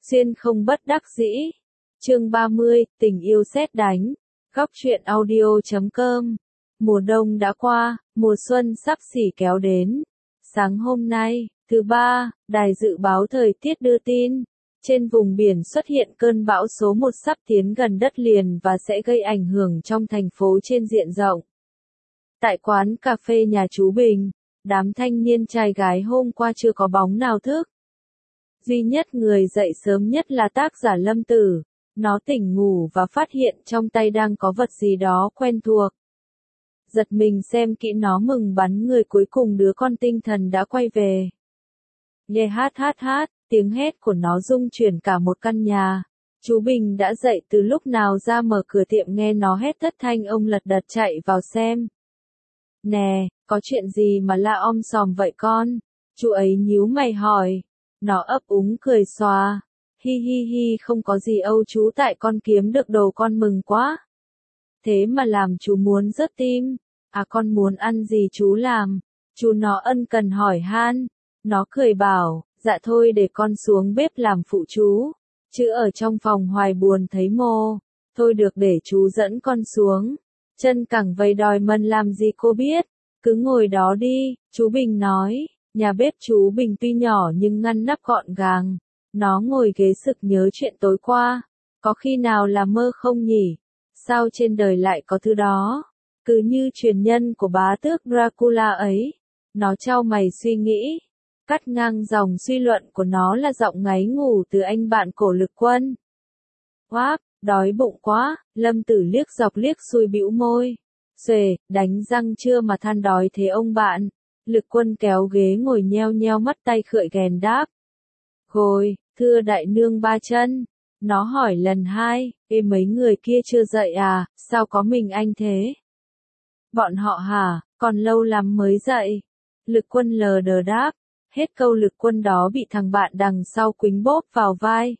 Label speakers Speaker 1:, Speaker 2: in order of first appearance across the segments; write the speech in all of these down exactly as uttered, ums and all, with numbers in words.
Speaker 1: Xuyên không bất đắc dĩ. Chương ba mươi, tình yêu sét đánh. Góc truyện audio chấm com. Mùa đông đã qua, mùa xuân sắp xỉ kéo đến. Sáng hôm nay, thứ ba, đài dự báo thời tiết đưa tin, trên vùng biển xuất hiện cơn bão số một sắp tiến gần đất liền và sẽ gây ảnh hưởng trong thành phố trên diện rộng. Tại quán cà phê nhà chú Bình, đám thanh niên trai gái hôm qua chưa có bóng nào thức. Duy nhất người dậy sớm nhất là tác giả Lâm Tử. Nó tỉnh ngủ và phát hiện trong tay đang có vật gì đó quen thuộc. Giật mình xem kỹ nó mừng bắn người, cuối cùng đứa con tinh thần đã quay về. Yeah hát hát hát, tiếng hét của nó rung chuyển cả một căn nhà. Chú Bình đã dậy từ lúc nào ra mở cửa tiệm nghe nó hét thất thanh, ông lật đật chạy vào xem. Nè, có chuyện gì mà la om sòm vậy con? Chú ấy nhíu mày hỏi. Nó ấp úng cười xòa. Hi hi hi, không có gì âu chú, tại con kiếm được đồ con mừng quá. Thế mà làm chú muốn rớt tim. À, con muốn ăn gì chú làm? Chú nó ân cần hỏi han. Nó cười bảo, dạ thôi để con xuống bếp làm phụ chú. Chứ ở trong phòng hoài buồn thấy mồ. Thôi được, để chú dẫn con xuống. Chân cẳng vầy đòi mần làm gì cô biết. Cứ ngồi đó đi, chú Bình nói. Nhà bếp chú Bình tuy nhỏ nhưng ngăn nắp gọn gàng. Nó ngồi ghế sực nhớ chuyện tối qua. Có khi nào là mơ không nhỉ? Sao trên đời lại có thứ đó? Cứ như truyền nhân của bá tước Dracula ấy. Nó chau mày suy nghĩ. Cắt ngang dòng suy luận của nó là giọng ngáy ngủ từ anh bạn Cổ Lực Quân. Oáp, đói bụng quá. Lâm Tử liếc dọc liếc xuôi bĩu môi. Xuề, đánh răng chưa mà than đói thế ông bạn? Lực Quân kéo ghế ngồi nheo nheo mắt, tay khựi ghèn đáp. Gồi, thưa đại nương ba chân. Nó hỏi lần hai, ê mấy người kia chưa dậy à, sao có mình anh thế? Bọn họ hả, còn lâu lắm mới dậy. Lực Quân lờ đờ đáp. Hết câu Lực Quân đó bị thằng bạn đằng sau quýnh bóp vào vai.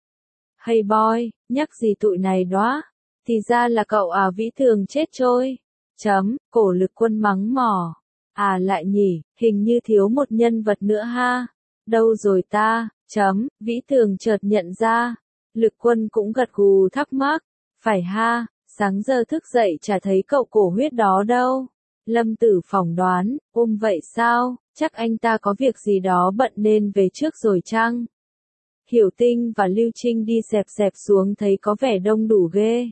Speaker 1: Hey boy, nhắc gì tụi này đó? Thì ra là cậu à, Vĩ Thường chết trôi. Chấm, Cổ Lực Quân mắng mỏ. À lại nhỉ, hình như thiếu một nhân vật nữa ha. Đâu rồi ta? Chấm, Vĩ Thường chợt nhận ra. Lực Quân cũng gật gù thắc mắc. Phải ha, sáng giờ thức dậy chả thấy cậu Cổ Huyết đó đâu. Lâm Tử phỏng đoán, ôm vậy sao, chắc anh ta có việc gì đó bận nên về trước rồi chăng? Hiểu Tinh và Lưu Trinh đi xẹp xẹp xuống thấy có vẻ đông đủ ghê.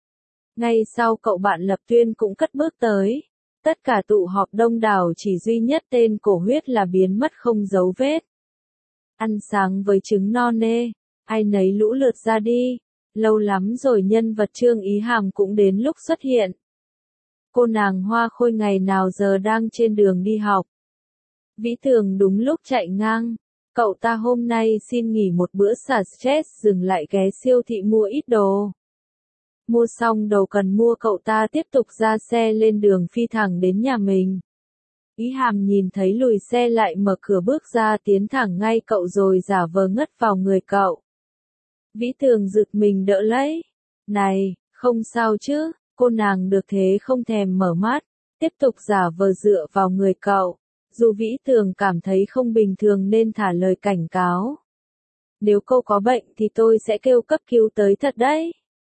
Speaker 1: Ngay sau cậu bạn Lập Tuyên cũng cất bước tới. Tất cả tụ họp đông đảo, chỉ duy nhất tên Cổ Huyết là biến mất không dấu vết. Ăn sáng với trứng no nê, ai nấy lũ lượt ra đi. Lâu lắm rồi nhân vật Trương Ý Hàm cũng đến lúc xuất hiện. Cô nàng hoa khôi ngày nào giờ đang trên đường đi học. Vĩ Thường đúng lúc chạy ngang. Cậu ta hôm nay xin nghỉ một bữa xả stress, dừng lại ghé siêu thị mua ít đồ. Mua xong đồ cần mua, cậu ta tiếp tục ra xe lên đường phi thẳng đến nhà mình. Ý Hàm nhìn thấy lùi xe lại mở cửa bước ra, tiến thẳng ngay cậu rồi giả vờ ngất vào người cậu. Vĩ Thường giật mình đỡ lấy. Này, không sao chứ? Cô nàng được thế không thèm mở mắt, tiếp tục giả vờ dựa vào người cậu. Dù Vĩ Thường cảm thấy không bình thường nên thả lời cảnh cáo. Nếu cô có bệnh thì tôi sẽ kêu cấp cứu tới thật đấy.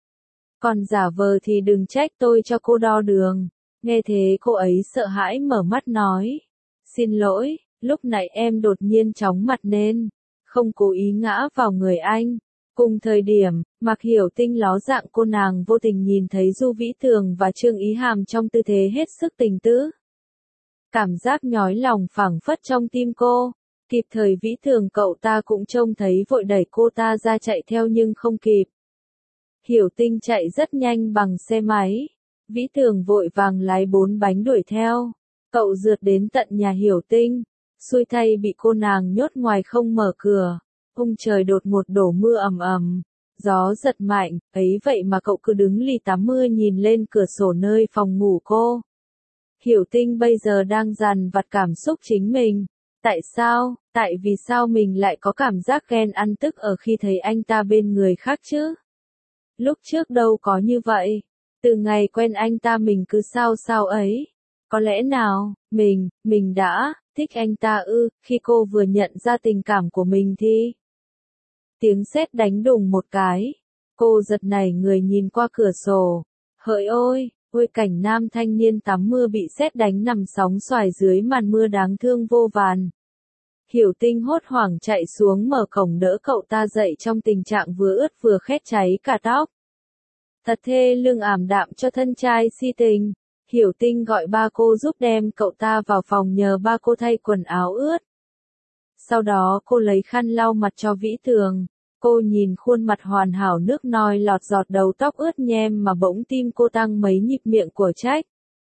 Speaker 1: Còn giả vờ thì đừng trách tôi cho cô đo đường. Nghe thế cô ấy sợ hãi mở mắt nói. Xin lỗi, lúc nãy em đột nhiên chóng mặt nên không cố ý ngã vào người anh. Cùng thời điểm, Mạc Hiểu Tinh ló dạng cô nàng vô tình nhìn thấy Du Vĩ Thường và Trương Ý Hàm trong tư thế hết sức tình tứ. Cảm giác nhói lòng phảng phất trong tim cô. Kịp thời Vĩ Thường cậu ta cũng trông thấy, vội đẩy cô ta ra chạy theo nhưng không kịp. Hiểu Tinh chạy rất nhanh bằng xe máy. Vĩ Thường vội vàng lái bốn bánh đuổi theo. Cậu rượt đến tận nhà Hiểu Tinh. Xui thay bị cô nàng nhốt ngoài không mở cửa. Ông trời đột ngột đổ mưa ầm ầm. Gió giật mạnh, ấy vậy mà cậu cứ đứng lì tắm mưa nhìn lên cửa sổ nơi phòng ngủ cô. Hiểu Tinh bây giờ đang dằn vặt cảm xúc chính mình. Tại sao, tại vì sao mình lại có cảm giác ghen ăn tức ở khi thấy anh ta bên người khác chứ? Lúc trước đâu có như vậy. Từ ngày quen anh ta mình cứ sao sao ấy. Có lẽ nào, mình, mình đã thích anh ta ư? Khi cô vừa nhận ra tình cảm của mình thì Tiếng sét đánh đùng một cái. Cô giật nảy người nhìn qua cửa sổ. Hỡi ôi, ôi cảnh nam thanh niên tắm mưa bị sét đánh nằm sóng xoài dưới màn mưa đáng thương vô vàn. Hiểu Tinh hốt hoảng chạy xuống mở cổng đỡ cậu ta dậy trong tình trạng vừa ướt vừa khét cháy cả tóc. Thật thê lương ảm đạm cho thân trai si tình. Hiểu Tinh gọi ba cô giúp đem cậu ta vào phòng nhờ ba cô thay quần áo ướt. Sau đó cô lấy khăn lau mặt cho Vĩ Tường. Cô nhìn khuôn mặt hoàn hảo nước noi lọt giọt đầu tóc ướt nhem mà bỗng tim cô tăng mấy nhịp miệng của trách.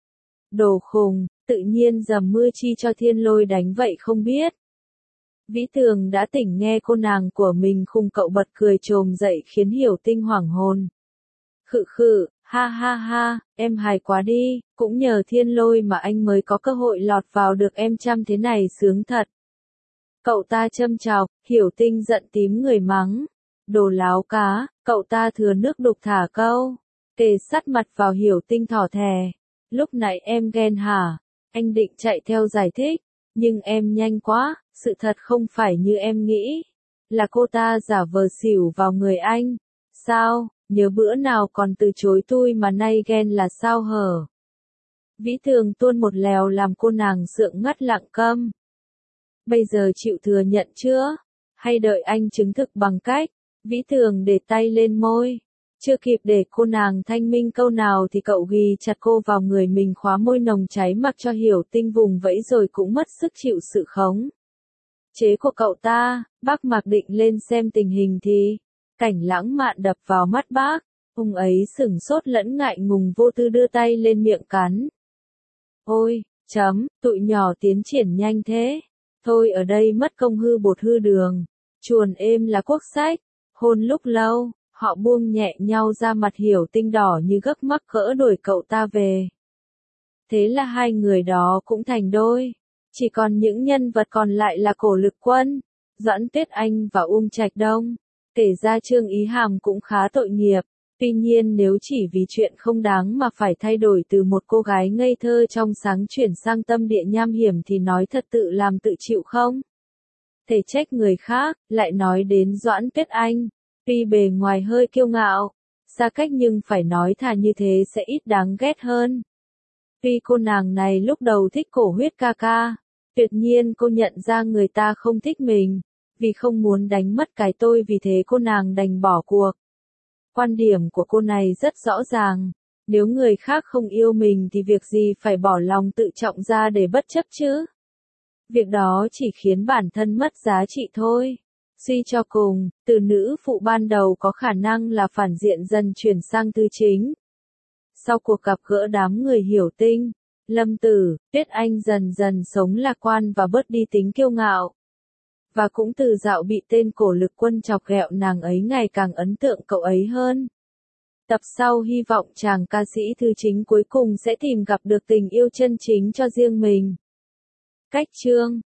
Speaker 1: Đồ khùng, tự nhiên dầm mưa chi cho thiên lôi đánh vậy không biết. Vĩ Tường đã tỉnh nghe cô nàng của mình khùng cậu bật cười trồm dậy khiến Hiểu Tinh hoảng hồn. Khự khự, ha ha ha, em hài quá đi, cũng nhờ thiên lôi mà anh mới có cơ hội lọt vào được em chăm thế này sướng thật. Cậu ta châm chọc, Hiểu Tinh giận tím người mắng. Đồ láo cá, cậu ta thừa nước đục thả câu. Kề sát mặt vào Hiểu Tinh thỏ thè. Lúc nãy em ghen hả? Anh định chạy theo giải thích. Nhưng em nhanh quá, sự thật không phải như em nghĩ. Là cô ta giả vờ xỉu vào người anh. Sao, nhớ bữa nào còn từ chối tôi mà nay ghen là sao hở? Vĩ Tường tuôn một lèo làm cô nàng sượng ngắt lặng câm. Bây giờ chịu thừa nhận chưa? Hay đợi anh chứng thực bằng cách? Vĩ Tường để tay lên môi. Chưa kịp để cô nàng thanh minh câu nào thì cậu ghì chặt cô vào người mình khóa môi nồng cháy mặc cho Hiểu Tinh vùng vẫy rồi cũng mất sức chịu sự khống chế của cậu ta. Bác Mạc định lên xem tình hình thì cảnh lãng mạn đập vào mắt bác. Ông ấy sửng sốt lẫn ngại ngùng vô tư đưa tay lên miệng cắn. Ôi, chấm, tụi nhỏ tiến triển nhanh thế. Thôi ở đây mất công hư bột hư đường. Chuồn êm là quốc sách. Hôn lúc lâu, họ buông nhẹ nhau ra mặt Hiểu Tinh đỏ như gấc mắc cỡ đuổi cậu ta về. Thế là hai người đó cũng thành đôi. Chỉ còn những nhân vật còn lại là Cổ Lực Quân, Doãn Tuyết Anh và Uông Trạch Đông. Kể ra Trương Ý Hàm cũng khá tội nghiệp. Tuy nhiên nếu chỉ vì chuyện không đáng mà phải thay đổi từ một cô gái ngây thơ trong sáng chuyển sang tâm địa nham hiểm thì nói thật tự làm tự chịu không? Thể trách người khác, lại nói đến Doãn Tuyết Anh. Tuy bề ngoài hơi kiêu ngạo, xa cách nhưng phải nói thà như thế sẽ ít đáng ghét hơn. Tuy cô nàng này lúc đầu thích Cổ Huyết ca ca, tuyệt nhiên cô nhận ra người ta không thích mình, vì không muốn đánh mất cái tôi vì thế cô nàng đành bỏ cuộc. Quan điểm của cô này rất rõ ràng, nếu người khác không yêu mình thì việc gì phải bỏ lòng tự trọng ra để bất chấp chứ. Việc đó chỉ khiến bản thân mất giá trị thôi. Suy cho cùng, từ nữ phụ ban đầu có khả năng là phản diện dần chuyển sang tư chính. Sau cuộc gặp gỡ đám người Hiểu Tinh, Lâm Tử, Tuyết Anh dần dần sống lạc quan và bớt đi tính kiêu ngạo. Và cũng từ dạo bị tên Cổ Lực Quân chọc ghẹo nàng ấy ngày càng ấn tượng cậu ấy hơn. Tập sau hy vọng chàng ca sĩ thứ chính cuối cùng sẽ tìm gặp được tình yêu chân chính cho riêng mình. Cách chương